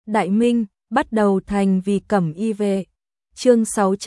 Đại Minh, bắt đầu thành vì cẩm y vệ. Chương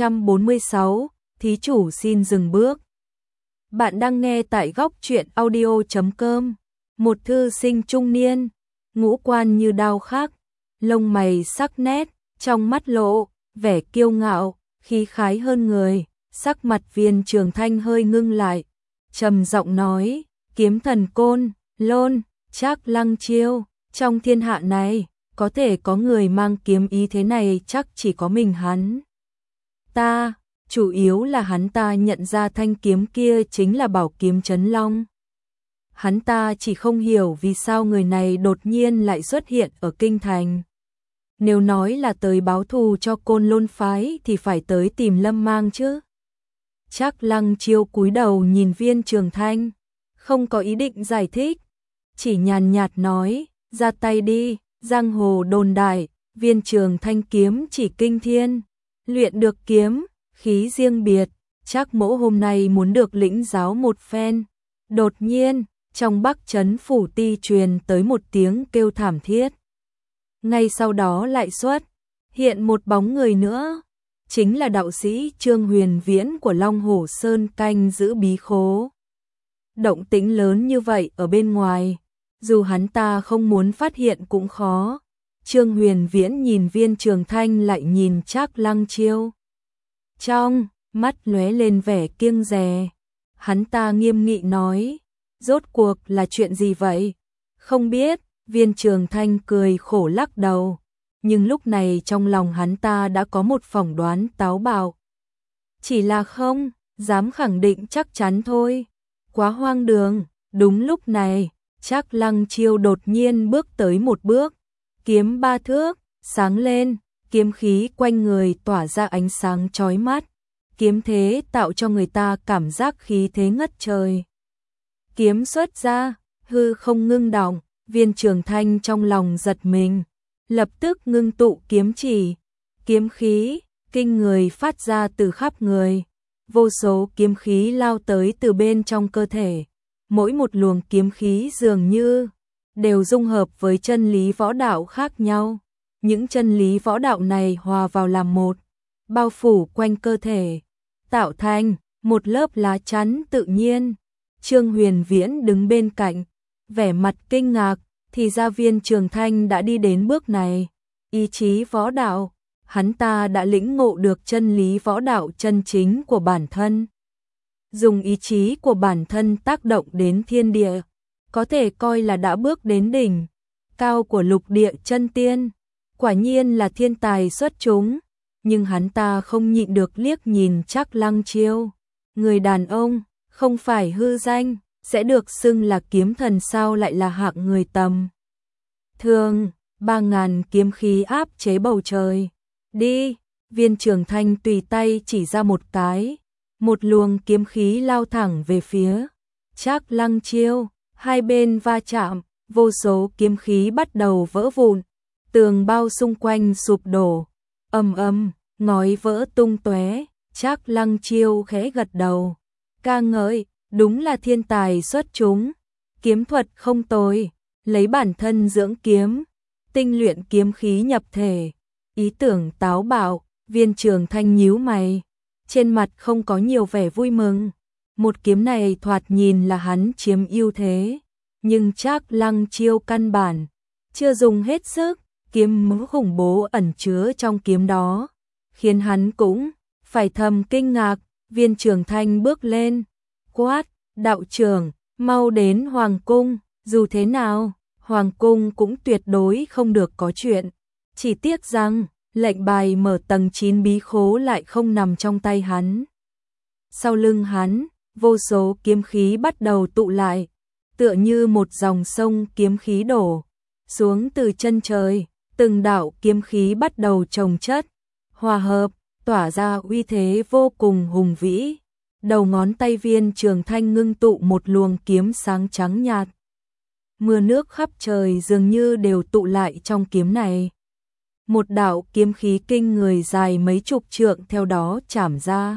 646, thí chủ xin dừng bước. Bạn đang nghe tại góc truyện audio.com. Một thư sinh trung niên, ngũ quan như đao khắc, lông mày sắc nét, trong mắt lộ vẻ kiêu ngạo, khí khái hơn người. Sắc mặt Viên Trường Thanh hơi ngưng lại, trầm giọng nói: kiếm thần Côn Lôn, Trác Lăng Chiêu, trong thiên hạ này, có thể có người mang kiếm ý thế này chắc chỉ có mình hắn ta, chủ yếu là hắn ta nhận ra thanh kiếm kia chính là bảo kiếm Trấn Long. Hắn ta chỉ không hiểu vì sao người này đột nhiên lại xuất hiện ở kinh thành. Nếu nói là tới báo thù cho Côn Lôn phái thì phải tới tìm Lâm Mang chứ. Trác Lăng Chiêu cúi đầu nhìn Viên Trường Thanh, không có ý định giải thích, chỉ nhàn nhạt nói: ra tay đi. Giang hồ đồn đại, Viên Trường Thanh kiếm chỉ kinh thiên, luyện được kiếm khí riêng biệt, Trác mỗ hôm nay muốn được lĩnh giáo một phen. Đột nhiên, trong Bắc Trấn phủ ti truyền tới một tiếng kêu thảm thiết. Ngay sau đó lại xuất hiện một bóng người nữa, chính là đạo sĩ Trương Huyền Viễn của Long Hổ Sơn canh giữ bí khố. Động tĩnh lớn như vậy ở bên ngoài, dù hắn ta không muốn phát hiện cũng khó. Trương Huyền Viễn nhìn Viên Trường Thanh lại nhìn Trác Lăng Chiêu, trong mắt lóe lên vẻ kiêng dè. Hắn ta nghiêm nghị nói: rốt cuộc là chuyện gì vậy? Không biết. Viên Trường Thanh cười khổ lắc đầu, nhưng lúc này trong lòng hắn ta đã có một phỏng đoán táo bạo, chỉ là không dám khẳng định chắc chắn thôi, quá hoang đường. Đúng lúc này, Trác Lăng Chiêu đột nhiên bước tới một bước, kiếm 3 thước sáng lên, kiếm khí quanh người tỏa ra ánh sáng chói mắt, kiếm thế tạo cho người ta cảm giác khí thế ngất trời. Kiếm xuất ra, hư không ngưng động. Viên Trường Thanh trong lòng giật mình, lập tức ngưng tụ kiếm chỉ, kiếm khí kinh người phát ra từ khắp người, vô số kiếm khí lao tới từ bên trong cơ thể, mỗi một luồng kiếm khí dường như đều dung hợp với chân lý võ đạo khác nhau. Những chân lý võ đạo này hòa vào làm một, bao phủ quanh cơ thể, tạo thành một lớp lá chắn tự nhiên. Trương Huyền Viễn đứng bên cạnh, vẻ mặt kinh ngạc, thì ra Viên Trường Thanh đã đi đến bước này. Ý chí võ đạo, hắn ta đã lĩnh ngộ được chân lý võ đạo chân chính của bản thân. Dùng ý chí của bản thân tác động đến thiên địa, có thể coi là đã bước đến đỉnh cao của lục địa chân tiên. Quả nhiên là thiên tài xuất chúng, nhưng hắn ta không nhịn được liếc nhìn Trác Lăng Chiêu. Người đàn ông, không phải hư danh, sẽ được xưng là kiếm thần sao lại là hạng người tầm thường. 3.000 kiếm khí áp chế bầu trời. Đi. Viên Trường Thanh tùy tay chỉ ra một cái, một luồng kiếm khí lao thẳng về phía Trác Lăng Chiêu. Hai bên va chạm, vô số kiếm khí bắt đầu vỡ vụn, tường bao xung quanh sụp đổ, ầm ầm, ngói vỡ tung tóe. Trác Lăng Chiêu khẽ gật đầu, ca ngợi: đúng là thiên tài xuất chúng, kiếm thuật không tồi, lấy bản thân dưỡng kiếm, tinh luyện kiếm khí nhập thể. Ý tưởng táo bạo. Viên Trường Thanh nhíu mày, trên mặt không có nhiều vẻ vui mừng. Một kiếm này thoạt nhìn là hắn chiếm ưu thế, nhưng Trác Lăng Chiêu căn bản chưa dùng hết sức, kiếm mỡ khủng bố ẩn chứa trong kiếm đó khiến hắn cũng phải thầm kinh ngạc. Viên Trường Thanh bước lên, quát: đạo trưởng, mau đến Hoàng cung. Dù thế nào, Hoàng cung cũng tuyệt đối không được có chuyện. Chỉ tiếc rằng, lệnh bài mở tầng 9 bí khố lại không nằm trong tay hắn. Sau lưng hắn, vô số kiếm khí bắt đầu tụ lại, tựa như một dòng sông kiếm khí đổ xuống từ chân trời. Từng đạo kiếm khí bắt đầu chồng chất, hòa hợp, tỏa ra uy thế vô cùng hùng vĩ. Đầu ngón tay Viên Trường Thanh ngưng tụ một luồng kiếm sáng trắng nhạt. Mưa nước khắp trời dường như đều tụ lại trong kiếm này. Một đạo kiếm khí kinh người dài mấy chục trượng theo đó chảm ra.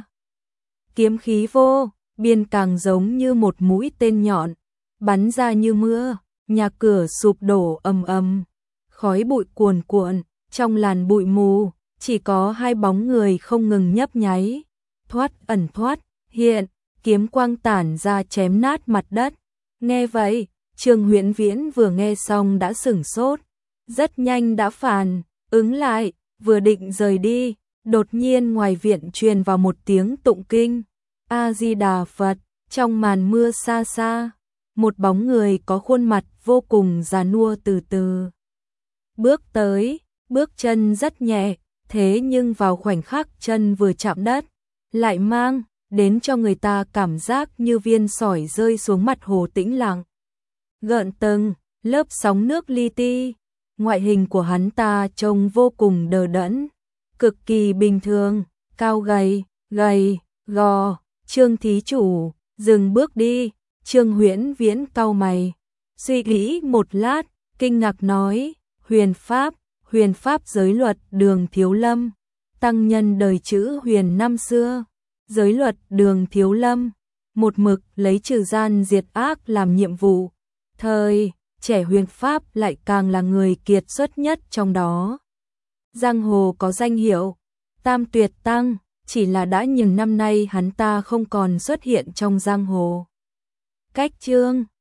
Kiếm khí vô biên càng giống như một mũi tên nhọn, bắn ra như mưa, nhà cửa sụp đổ ầm ầm, khói bụi cuồn cuộn, Trong làn bụi mù, chỉ có hai bóng người không ngừng nhấp nháy, thoát ẩn thoát, hiện, kiếm quang tản ra chém nát mặt đất. Nghe vậy, Trương Huyễn Viễn vừa nghe xong đã sửng sốt, rất nhanh đã phản ứng lại, vừa định rời đi, đột nhiên ngoài viện truyền vào một tiếng tụng kinh. A Di Đà Phật. Trong màn mưa xa xa, một bóng người có khuôn mặt vô cùng già nua từ từ bước tới, bước chân rất nhẹ, thế nhưng vào khoảnh khắc chân vừa chạm đất, lại mang đến cho người ta cảm giác như viên sỏi rơi xuống mặt hồ tĩnh lặng. Gợn từng lớp sóng nước li ti, ngoại hình của hắn ta trông vô cùng đờ đẫn, cực kỳ bình thường, cao gầy, gò. Trương thí chủ, dừng bước đi. Trương Huyễn Viễn cau mày, suy nghĩ một lát, kinh ngạc nói, huyền pháp giới luật Đường Thiếu Lâm, tăng nhân đời chữ huyền năm xưa, giới luật Đường Thiếu Lâm, một mực lấy trừ gian diệt ác làm nhiệm vụ, thời trẻ huyền pháp lại càng là người kiệt xuất nhất trong đó. Giang hồ có danh hiệu Tam Tuyệt Tăng, chỉ là đã nhiều năm nay hắn ta không còn xuất hiện trong giang hồ. Cách Trương